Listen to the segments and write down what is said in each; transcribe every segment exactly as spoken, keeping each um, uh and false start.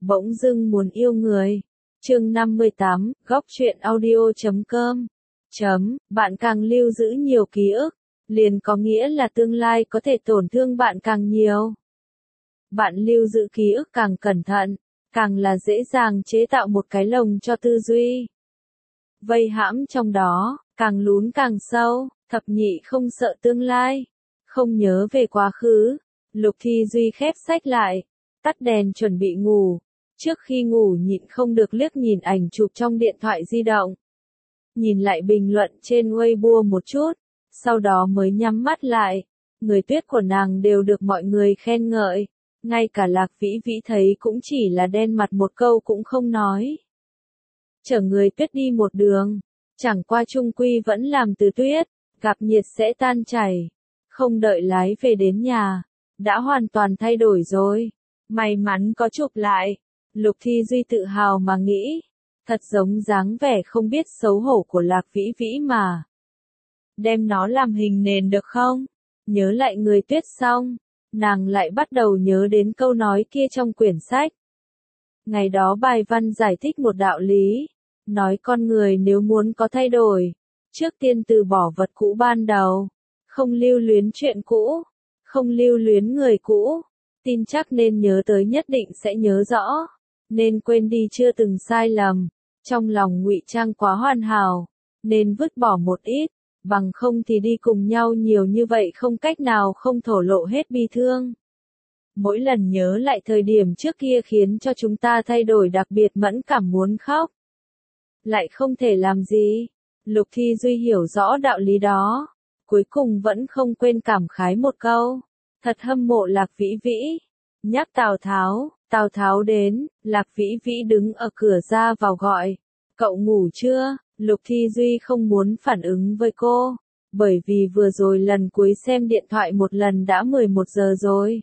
Bỗng dưng muốn yêu người. Chương năm mươi tám, góc truyện audio chấm com. Chấm, bạn càng lưu giữ nhiều ký ức, liền có nghĩa là tương lai có thể tổn thương bạn càng nhiều. Bạn lưu giữ ký ức càng cẩn thận, càng là dễ dàng chế tạo một cái lồng cho tư duy. Vây hãm trong đó, càng lún càng sâu, thập nhị không sợ tương lai, không nhớ về quá khứ. Lục Thi Duy khép sách lại, tắt đèn chuẩn bị ngủ. Trước khi ngủ nhịn không được liếc nhìn ảnh chụp trong điện thoại di động. Nhìn lại bình luận trên Weibo một chút, sau đó mới nhắm mắt lại. Người Tuyết của nàng đều được mọi người khen ngợi, ngay cả Lạc Vĩ Vĩ thấy cũng chỉ là đen mặt một câu cũng không nói. Chở người Tuyết đi một đường, chẳng qua chung quy vẫn làm từ tuyết, gặp nhiệt sẽ tan chảy. Không đợi lái về đến nhà, đã hoàn toàn thay đổi rồi. May mắn có chụp lại. Lục Thi Duy tự hào mà nghĩ, thật giống dáng vẻ không biết xấu hổ của Lạc Vĩ Vĩ mà. Đem nó làm hình nền được không? Nhớ lại người Tuyết xong, nàng lại bắt đầu nhớ đến câu nói kia trong quyển sách. Ngày đó bài văn giải thích một đạo lý, nói con người nếu muốn có thay đổi, trước tiên từ bỏ vật cũ ban đầu, không lưu luyến chuyện cũ, không lưu luyến người cũ, tin chắc nên nhớ tới nhất định sẽ nhớ rõ. Nên quên đi chưa từng sai lầm, trong lòng ngụy trang quá hoàn hảo, nên vứt bỏ một ít, bằng không thì đi cùng nhau nhiều như vậy không cách nào không thổ lộ hết bi thương. Mỗi lần nhớ lại thời điểm trước kia khiến cho chúng ta thay đổi đặc biệt mẫn cảm muốn khóc. Lại không thể làm gì. Lục Thi Duy hiểu rõ đạo lý đó, cuối cùng vẫn không quên cảm khái một câu, thật hâm mộ Lạc Vĩ Vĩ. Nhắc Tào Tháo. Tào Tháo đến, Lạc Vĩ Vĩ đứng ở cửa ra vào gọi, cậu ngủ chưa? Lục Thi Duy không muốn phản ứng với cô, bởi vì vừa rồi lần cuối xem điện thoại một lần đã mười một giờ rồi.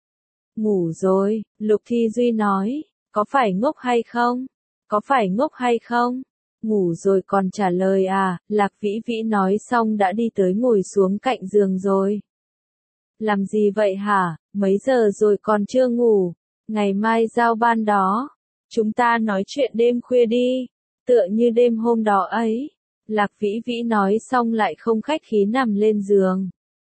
Ngủ rồi, Lục Thi Duy nói, có phải ngốc hay không? Có phải ngốc hay không? Ngủ rồi còn trả lời à? Lạc Vĩ Vĩ nói xong đã đi tới ngồi xuống cạnh giường rồi. Làm gì vậy hả? Mấy giờ rồi còn chưa ngủ? Ngày mai giao ban đó, chúng ta nói chuyện đêm khuya đi, tựa như đêm hôm đó ấy. Lạc Vĩ Vĩ nói xong lại không khách khí nằm lên giường.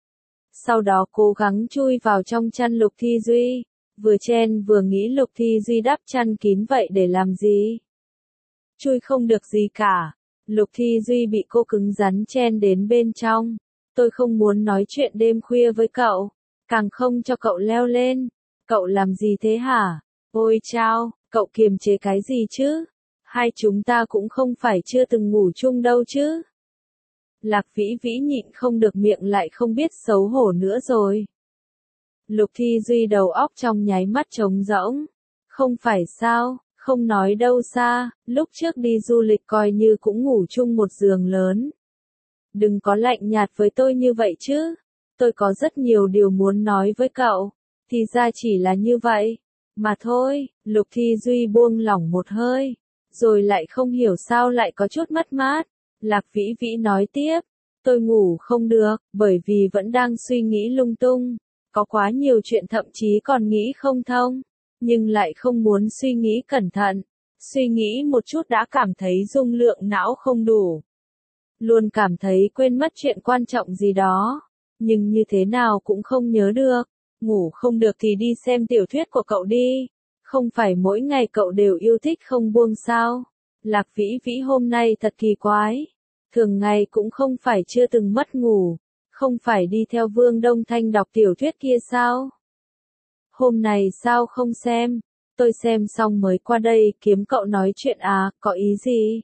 Sau đó cố gắng chui vào trong chăn Lục Thi Duy, vừa chen vừa nghĩ Lục Thi Duy đắp chăn kín vậy để làm gì? Chui không được gì cả. Lục Thi Duy bị cô cứng rắn chen đến bên trong. Tôi không muốn nói chuyện đêm khuya với cậu, càng không cho cậu leo lên. Cậu làm gì thế hả? Ôi chao, cậu kiềm chế cái gì chứ? Hai chúng ta cũng không phải chưa từng ngủ chung đâu chứ? Lạc Vĩ Vĩ nhịn không được miệng lại không biết xấu hổ nữa rồi. Lục Thi Duy đầu óc trong nháy mắt trống rỗng. Không phải sao, không nói đâu xa, lúc trước đi du lịch coi như cũng ngủ chung một giường lớn. Đừng có lạnh nhạt với tôi như vậy chứ. Tôi có rất nhiều điều muốn nói với cậu. Thì ra chỉ là như vậy, mà thôi. Lục Thi Duy buông lỏng một hơi, rồi lại không hiểu sao lại có chút mất mát. Lạc Vĩ Vĩ nói tiếp, tôi ngủ không được, bởi vì vẫn đang suy nghĩ lung tung, có quá nhiều chuyện thậm chí còn nghĩ không thông, nhưng lại không muốn suy nghĩ cẩn thận, suy nghĩ một chút đã cảm thấy dung lượng não không đủ. Luôn cảm thấy quên mất chuyện quan trọng gì đó, nhưng như thế nào cũng không nhớ được. Ngủ không được thì đi xem tiểu thuyết của cậu đi. Không phải mỗi ngày cậu đều yêu thích không buông sao? Lạc Vĩ Vĩ hôm nay thật kỳ quái. Thường ngày cũng không phải chưa từng mất ngủ. Không phải đi theo Vương Đông Thanh đọc tiểu thuyết kia sao? Hôm này sao không xem? Tôi xem xong mới qua đây kiếm cậu nói chuyện à, có ý gì?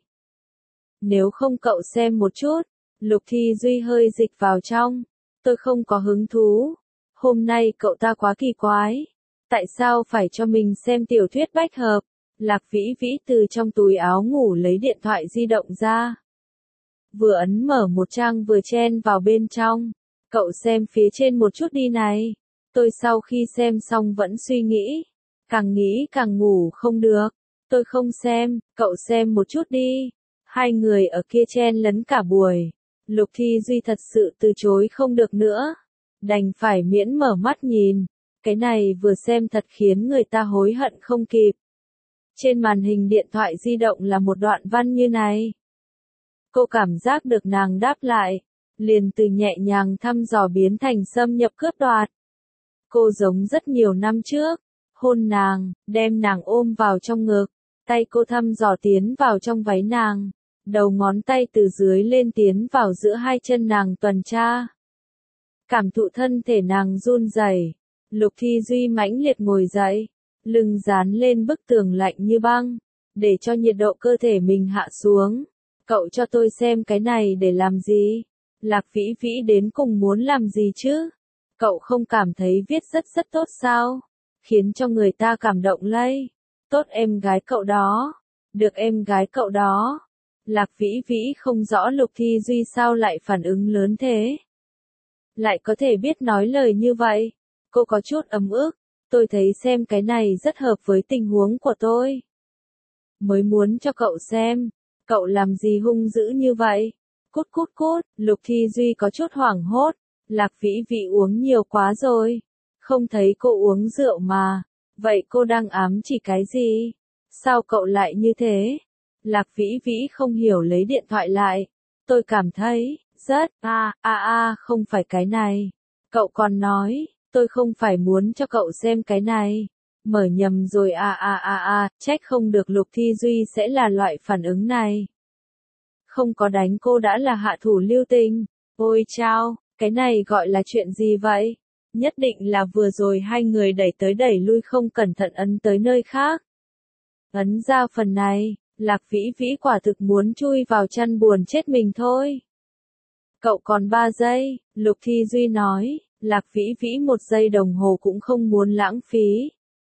Nếu không cậu xem một chút. Lục Thi Duy hơi dịch vào trong. Tôi không có hứng thú. Hôm nay cậu ta quá kỳ quái. Tại sao phải cho mình xem tiểu thuyết bách hợp? Lạc Vĩ Vĩ từ trong túi áo ngủ lấy điện thoại di động ra. Vừa ấn mở một trang vừa chen vào bên trong. Cậu xem phía trên một chút đi này. Tôi sau khi xem xong vẫn suy nghĩ. Càng nghĩ càng ngủ không được. Tôi không xem, cậu xem một chút đi. Hai người ở kia chen lấn cả buổi. Lục Thi Duy thật sự từ chối không được nữa. Đành phải miễn mở mắt nhìn. Cái này vừa xem thật khiến người ta hối hận không kịp. Trên màn hình điện thoại di động là một đoạn văn như này. Cô cảm giác được nàng đáp lại, liền từ nhẹ nhàng thăm dò biến thành xâm nhập cướp đoạt. Cô giống rất nhiều năm trước, hôn nàng, đem nàng ôm vào trong ngực, tay cô thăm dò tiến vào trong váy nàng, đầu ngón tay từ dưới lên tiến vào giữa hai chân nàng tuần tra. Cảm thụ thân thể nàng run rẩy, Lục Thi Duy mãnh liệt ngồi dậy, lưng dán lên bức tường lạnh như băng, để cho nhiệt độ cơ thể mình hạ xuống. Cậu cho tôi xem cái này để làm gì? Lạc Vĩ Vĩ đến cùng muốn làm gì chứ? Cậu không cảm thấy viết rất rất tốt sao? Khiến cho người ta cảm động lây. Tốt em gái cậu đó. Được em gái cậu đó. Lạc Vĩ Vĩ không rõ Lục Thi Duy sao lại phản ứng lớn thế. Lại có thể biết nói lời như vậy. Cô có chút ấm ức. Tôi thấy xem cái này rất hợp với tình huống của tôi. Mới muốn cho cậu xem. Cậu làm gì hung dữ như vậy? Cút cút cút, Lục Thi Duy có chút hoảng hốt. Lạc Vĩ Vĩ uống nhiều quá rồi. Không thấy cô uống rượu mà. Vậy cô đang ám chỉ cái gì? Sao cậu lại như thế? Lạc Vĩ Vĩ không hiểu lấy điện thoại lại. Tôi cảm thấy, rất, a a a không phải cái này. Cậu còn nói, tôi không phải muốn cho cậu xem cái này. Mở nhầm rồi a a a a, trách không được Lục Thi Duy sẽ là loại phản ứng này. Không có đánh cô đã là hạ thủ lưu tình. Ôi chao, cái này gọi là chuyện gì vậy? Nhất định là vừa rồi hai người đẩy tới đẩy lui không cẩn thận ấn tới nơi khác. Ấn ra phần này, Lạc Vĩ Vĩ quả thực muốn chui vào chăn buồn chết mình thôi. Cậu còn ba giây, Lục Thi Duy nói, Lạc Vĩ Vĩ một giây đồng hồ cũng không muốn lãng phí.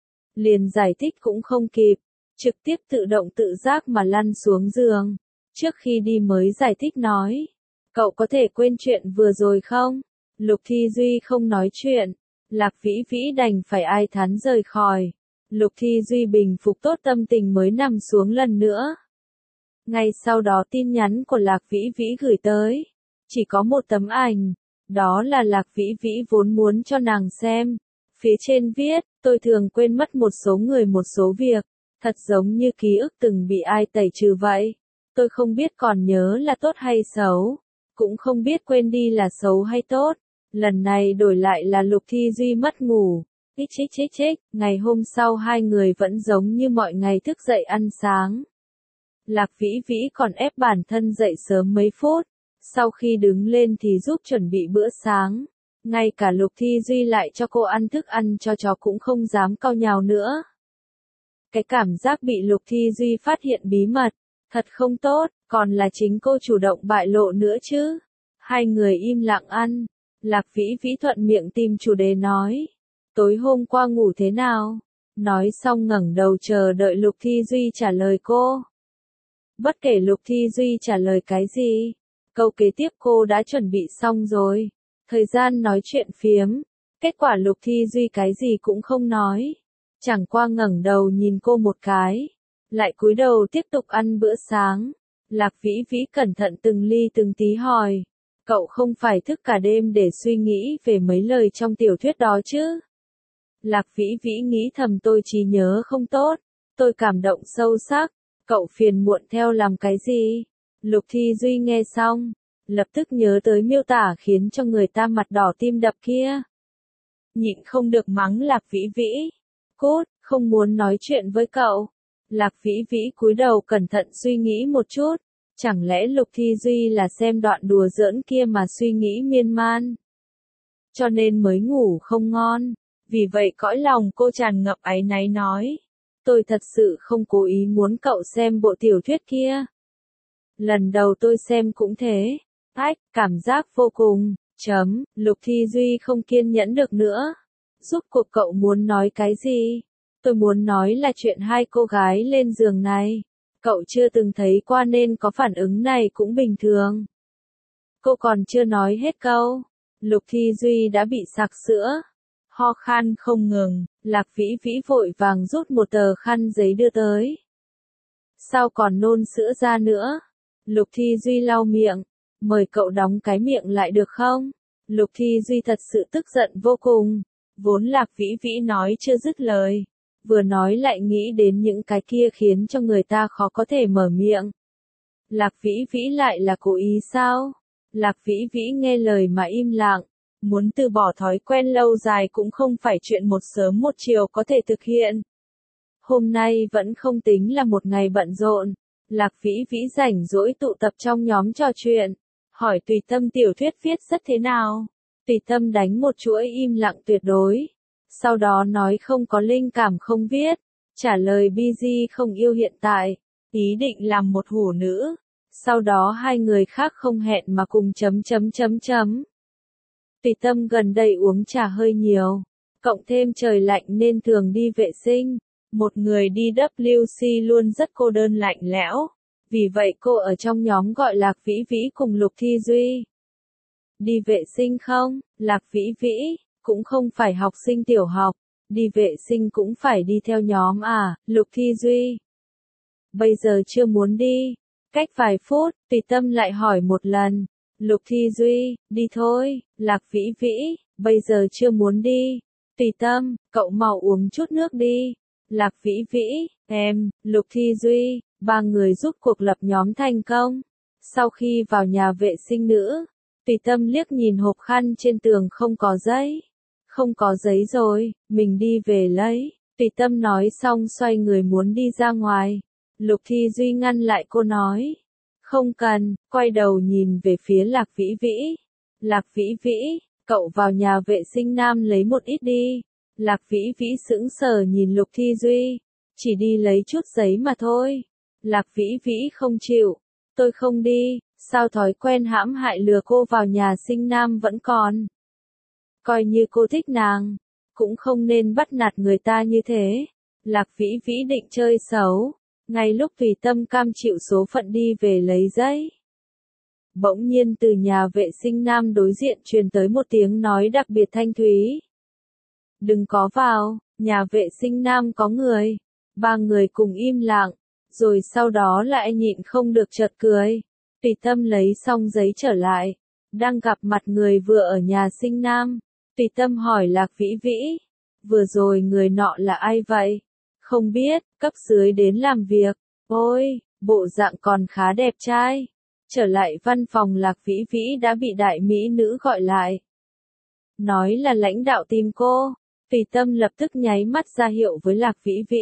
Liền giải thích cũng không kịp, trực tiếp tự động tự giác mà lăn xuống giường. Trước khi đi mới giải thích nói, cậu có thể quên chuyện vừa rồi không? Lục Thi Duy không nói chuyện, Lạc Vĩ Vĩ đành phải ai thán rời khỏi. Lục Thi Duy bình phục tốt tâm tình mới nằm xuống lần nữa. Ngay sau đó tin nhắn của Lạc Vĩ Vĩ gửi tới, chỉ có một tấm ảnh, đó là Lạc Vĩ Vĩ vốn muốn cho nàng xem. Phía trên viết, tôi thường quên mất một số người một số việc, thật giống như ký ức từng bị ai tẩy trừ vậy. Tôi không biết còn nhớ là tốt hay xấu, cũng không biết quên đi là xấu hay tốt. Lần này đổi lại là Lục Thi Duy mất ngủ. Chích chích chích chích, ngày hôm sau hai người vẫn giống như mọi ngày thức dậy ăn sáng. Lạc Vĩ Vĩ còn ép bản thân dậy sớm mấy phút, sau khi đứng lên thì giúp chuẩn bị bữa sáng. Ngay cả Lục Thi Duy lại cho cô ăn thức ăn cho chó cũng không dám cau nhàu nữa. Cái cảm giác bị Lục Thi Duy phát hiện bí mật, thật không tốt, còn là chính cô chủ động bại lộ nữa chứ. Hai người im lặng ăn, Lạc Vĩ Vĩ thuận miệng tìm chủ đề nói. Tối hôm qua ngủ thế nào? Nói xong ngẩng đầu chờ đợi Lục Thi Duy trả lời cô. Bất kể Lục Thi Duy trả lời cái gì, câu kế tiếp cô đã chuẩn bị xong rồi. Thời gian nói chuyện phiếm, kết quả Lục Thi Duy cái gì cũng không nói. Chẳng qua ngẩng đầu nhìn cô một cái, lại cúi đầu tiếp tục ăn bữa sáng. Lạc Vĩ Vĩ cẩn thận từng ly từng tí hỏi, cậu không phải thức cả đêm để suy nghĩ về mấy lời trong tiểu thuyết đó chứ? Lạc Vĩ Vĩ nghĩ thầm tôi trí nhớ không tốt, tôi cảm động sâu sắc, cậu phiền muộn theo làm cái gì? Lục Thi Duy nghe xong, lập tức nhớ tới miêu tả khiến cho người ta mặt đỏ tim đập kia. Nhịn không được mắng Lạc Vĩ Vĩ. Cút, không muốn nói chuyện với cậu. Lạc Vĩ Vĩ cúi đầu cẩn thận suy nghĩ một chút. Chẳng lẽ Lục Thi Duy là xem đoạn đùa giỡn kia mà suy nghĩ miên man, cho nên mới ngủ không ngon. Vì vậy cõi lòng cô tràn ngập áy náy nói. Tôi thật sự không cố ý muốn cậu xem bộ tiểu thuyết kia. Lần đầu tôi xem cũng thế. Ách, cảm giác vô cùng. Chấm, Lục Thi Duy không kiên nhẫn được nữa. Rốt cuộc cậu muốn nói cái gì? Tôi muốn nói là chuyện hai cô gái lên giường này. Cậu chưa từng thấy qua nên có phản ứng này cũng bình thường. Cô còn chưa nói hết câu. Lục Thi Duy đã bị sặc sữa. Ho khan không ngừng, Lạc Vĩ Vĩ vội vàng rút một tờ khăn giấy đưa tới. Sao còn nôn sữa ra nữa? Lục Thi Duy lau miệng. Mời cậu đóng cái miệng lại được không? Lục Thi Duy thật sự tức giận vô cùng. Vốn Lạc Vĩ Vĩ nói chưa dứt lời, vừa nói lại nghĩ đến những cái kia khiến cho người ta khó có thể mở miệng. Lạc Vĩ Vĩ lại là cố ý sao? Lạc Vĩ Vĩ nghe lời mà im lặng, muốn từ bỏ thói quen lâu dài cũng không phải chuyện một sớm một chiều có thể thực hiện. Hôm nay vẫn không tính là một ngày bận rộn, Lạc Vĩ Vĩ rảnh rỗi tụ tập trong nhóm trò chuyện, hỏi Tùy Tâm tiểu thuyết viết rất thế nào. Tùy Tâm đánh một chuỗi im lặng tuyệt đối, sau đó nói không có linh cảm không viết, trả lời busy không yêu hiện tại, ý định làm một hủ nữ. Sau đó hai người khác không hẹn mà cùng chấm chấm chấm chấm. Tùy Tâm gần đây uống trà hơi nhiều, cộng thêm trời lạnh nên thường đi vệ sinh. Một người đi W C luôn rất cô đơn lạnh lẽo, vì vậy cô ở trong nhóm gọi Lạc Vĩ Vĩ cùng Lục Thi Duy. Đi vệ sinh không? Lạc Vĩ Vĩ, cũng không phải học sinh tiểu học, đi vệ sinh cũng phải đi theo nhóm à, Lục Thi Duy. Bây giờ chưa muốn đi. Cách vài phút, Tùy Tâm lại hỏi một lần. Lục Thi Duy, đi thôi. Lạc Vĩ Vĩ, bây giờ chưa muốn đi. Tùy Tâm, cậu mau uống chút nước đi. Lạc Vĩ Vĩ, em, Lục Thi Duy, ba người giúp cuộc lập nhóm thành công. Sau khi vào nhà vệ sinh nữ, Tùy Tâm liếc nhìn hộp khăn trên tường không có giấy. Không có giấy rồi, mình đi về lấy. Tùy Tâm nói xong xoay người muốn đi ra ngoài. Lục Thi Duy ngăn lại cô nói. Không cần, quay đầu nhìn về phía Lạc Vĩ Vĩ. Lạc Vĩ Vĩ, cậu vào nhà vệ sinh nam lấy một ít đi. Lạc Vĩ Vĩ sững sờ nhìn Lục Thi Duy. Chỉ đi lấy chút giấy mà thôi. Lạc Vĩ Vĩ không chịu. Tôi không đi, sao thói quen hãm hại lừa cô vào nhà sinh nam vẫn còn. Coi như cô thích nàng, cũng không nên bắt nạt người ta như thế. Lạc Vĩ Vĩ định chơi xấu. Ngay lúc Tùy Tâm cam chịu số phận đi về lấy giấy. Bỗng nhiên từ nhà vệ sinh nam đối diện truyền tới một tiếng nói đặc biệt thanh thúy. Đừng có vào, nhà vệ sinh nam có người. Ba người cùng im lặng, rồi sau đó lại nhịn không được chợt cười. Tùy Tâm lấy xong giấy trở lại, đang gặp mặt người vừa ở nhà sinh nam. Tùy Tâm hỏi Lạc Vĩ Vĩ, vừa rồi người nọ là ai vậy? Không biết, cấp dưới đến làm việc. Ôi, bộ dạng còn khá đẹp trai. Trở lại văn phòng Lạc Vĩ Vĩ đã bị đại mỹ nữ gọi lại. Nói là lãnh đạo tìm cô. Tùy Tâm lập tức nháy mắt ra hiệu với Lạc Vĩ Vĩ.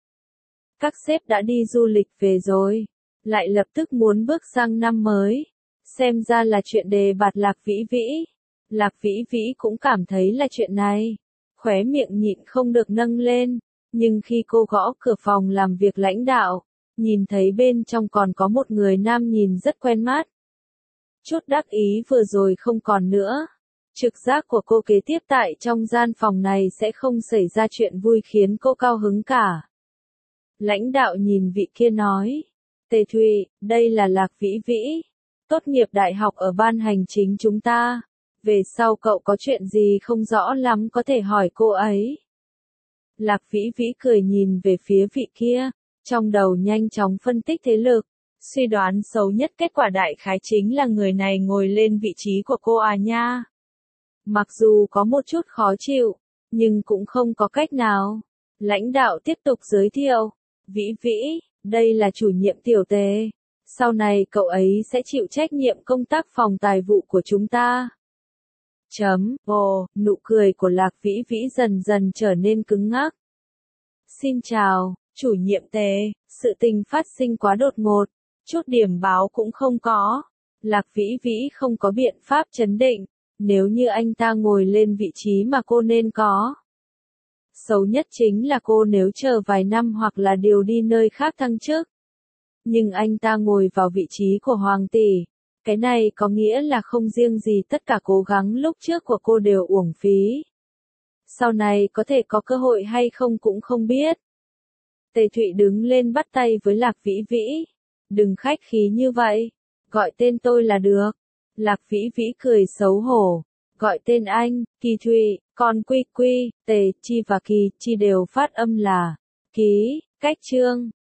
Các sếp đã đi du lịch về rồi. Lại lập tức muốn bước sang năm mới. Xem ra là chuyện đề bạt Lạc Vĩ Vĩ. Lạc Vĩ Vĩ cũng cảm thấy là chuyện này. Khóe miệng nhịn không được nâng lên. Nhưng khi cô gõ cửa phòng làm việc lãnh đạo, nhìn thấy bên trong còn có một người nam nhìn rất quen mắt. Chút đắc ý vừa rồi không còn nữa. Trực giác của cô kế tiếp tại trong gian phòng này sẽ không xảy ra chuyện vui khiến cô cao hứng cả. Lãnh đạo nhìn vị kia nói. Tề Thụy, đây là Lạc Vĩ Vĩ. Tốt nghiệp đại học ở ban hành chính chúng ta. Về sau cậu có chuyện gì không rõ lắm có thể hỏi cô ấy. Lạc Vĩ Vĩ cười nhìn về phía vị kia, trong đầu nhanh chóng phân tích thế lực, suy đoán xấu nhất kết quả đại khái chính là người này ngồi lên vị trí của cô à nha. Mặc dù có một chút khó chịu, nhưng cũng không có cách nào. Lãnh đạo tiếp tục giới thiệu, Vĩ Vĩ, đây là chủ nhiệm tiểu tề. Sau này cậu ấy sẽ chịu trách nhiệm công tác phòng tài vụ của chúng ta. Chấm, ồ, nụ cười của Lạc Vĩ Vĩ dần dần trở nên cứng ngắc. Xin chào, chủ nhiệm tề, sự tình phát sinh quá đột ngột, chút điểm báo cũng không có. Lạc Vĩ Vĩ không có biện pháp trấn định, nếu như anh ta ngồi lên vị trí mà cô nên có. Xấu nhất chính là cô nếu chờ vài năm hoặc là điều đi nơi khác thăng chức. Nhưng anh ta ngồi vào vị trí của hoàng tỷ. Cái này có nghĩa là không riêng gì tất cả cố gắng lúc trước của cô đều uổng phí. Sau này có thể có cơ hội hay không cũng không biết. Tề Thụy đứng lên bắt tay với Lạc Vĩ Vĩ. Đừng khách khí như vậy. Gọi tên tôi là được. Lạc Vĩ Vĩ cười xấu hổ. Gọi tên anh, Kỳ Thụy, còn Quy Quy, Tề, Chi và Kỳ, Chi đều phát âm là Ký, cách chương.